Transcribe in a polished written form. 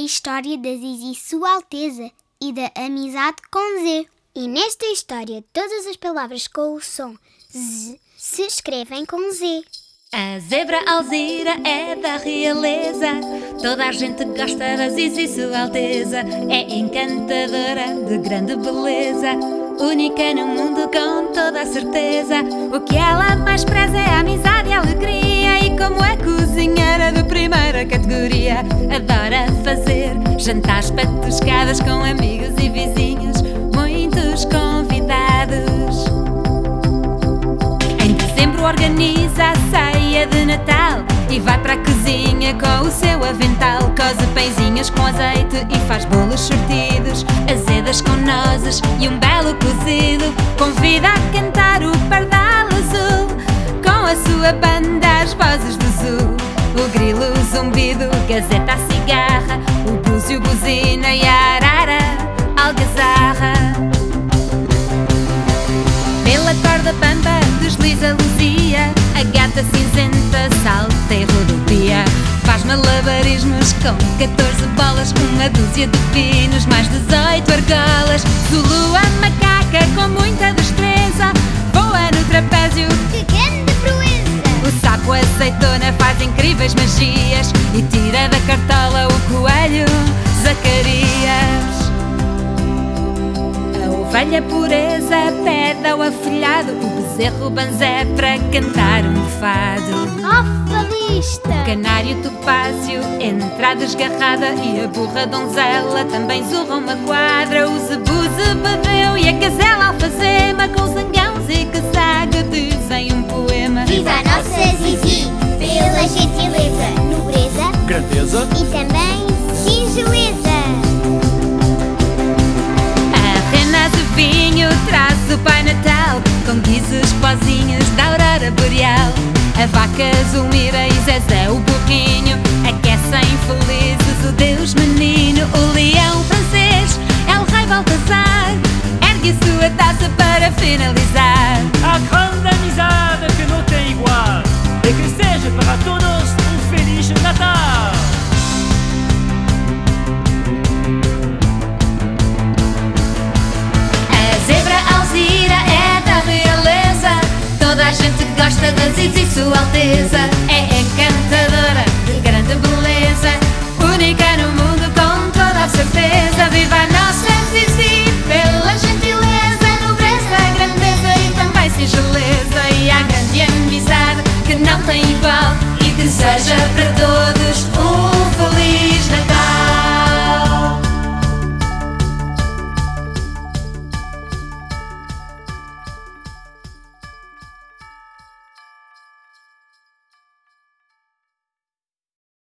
história da Zizi Sua Alteza e da amizade com Z. E nesta história, todas as palavras com o som Z se escrevem com Z. A zebra Alzira é da realeza, toda a gente gosta da Zizi Sua Alteza. É encantadora, de grande beleza, única no mundo com toda a certeza. O que ela mais preza é a amizade e a alegria, e como é cozinheira de primeira categoria, adora fazer jantares patuscadas com amigos e vizinhos, muitos convidados. Em dezembro organiza a ceia de Natal e vai para a cozinha com o seu avental. Coze pãezinhos com azeite e faz bolos sortidos, azedas com nozes e um belo cozido. Convida a cantar o pardal azul com a sua banda as vozes do sul. O grilo, o zumbido, gazeta, a cigarra, o búzio, buzina e a arara, algazarra. Pela corda bamba desliza Luzia, a gata cinzenta salta e rodopia. Faz malabarismos com 14 bolas, uma dúzia de pinos, mais 18 argolas. Zulu, a macaca, com muita destreza, voa no trapézio, Que grande proeza! o sapo, a azeitona, faz incríveis magias e tira da cartola o coelho Zacarias. A ovelha pureza pede ao afilhado, o bezerro banzé para cantar um fado. Ofalista! O canário topázio entra desgarrada e a burra donzela também zurra uma quadra. O zebu zebedeu e a gazela alfazema, com zangãos e casaga dizem um poema. Viva a nossa Zizi, pela gentileza, nobreza grandeza e também singeleza. A rena de vinho traz o Pai Natal, com guizos pozinhos da aurora boreal. A vaca Zulmira e Zezé, o burrinho, aquecem felizes o Deus menino. O leão francês é o rei Baltazar, ergue sua taça para finalizar. a grande amizade que não tem igual, e que seja para todos Feliz Natal. A zebra Alzira é da realeza, toda a gente gosta da Zizi Sua Alteza.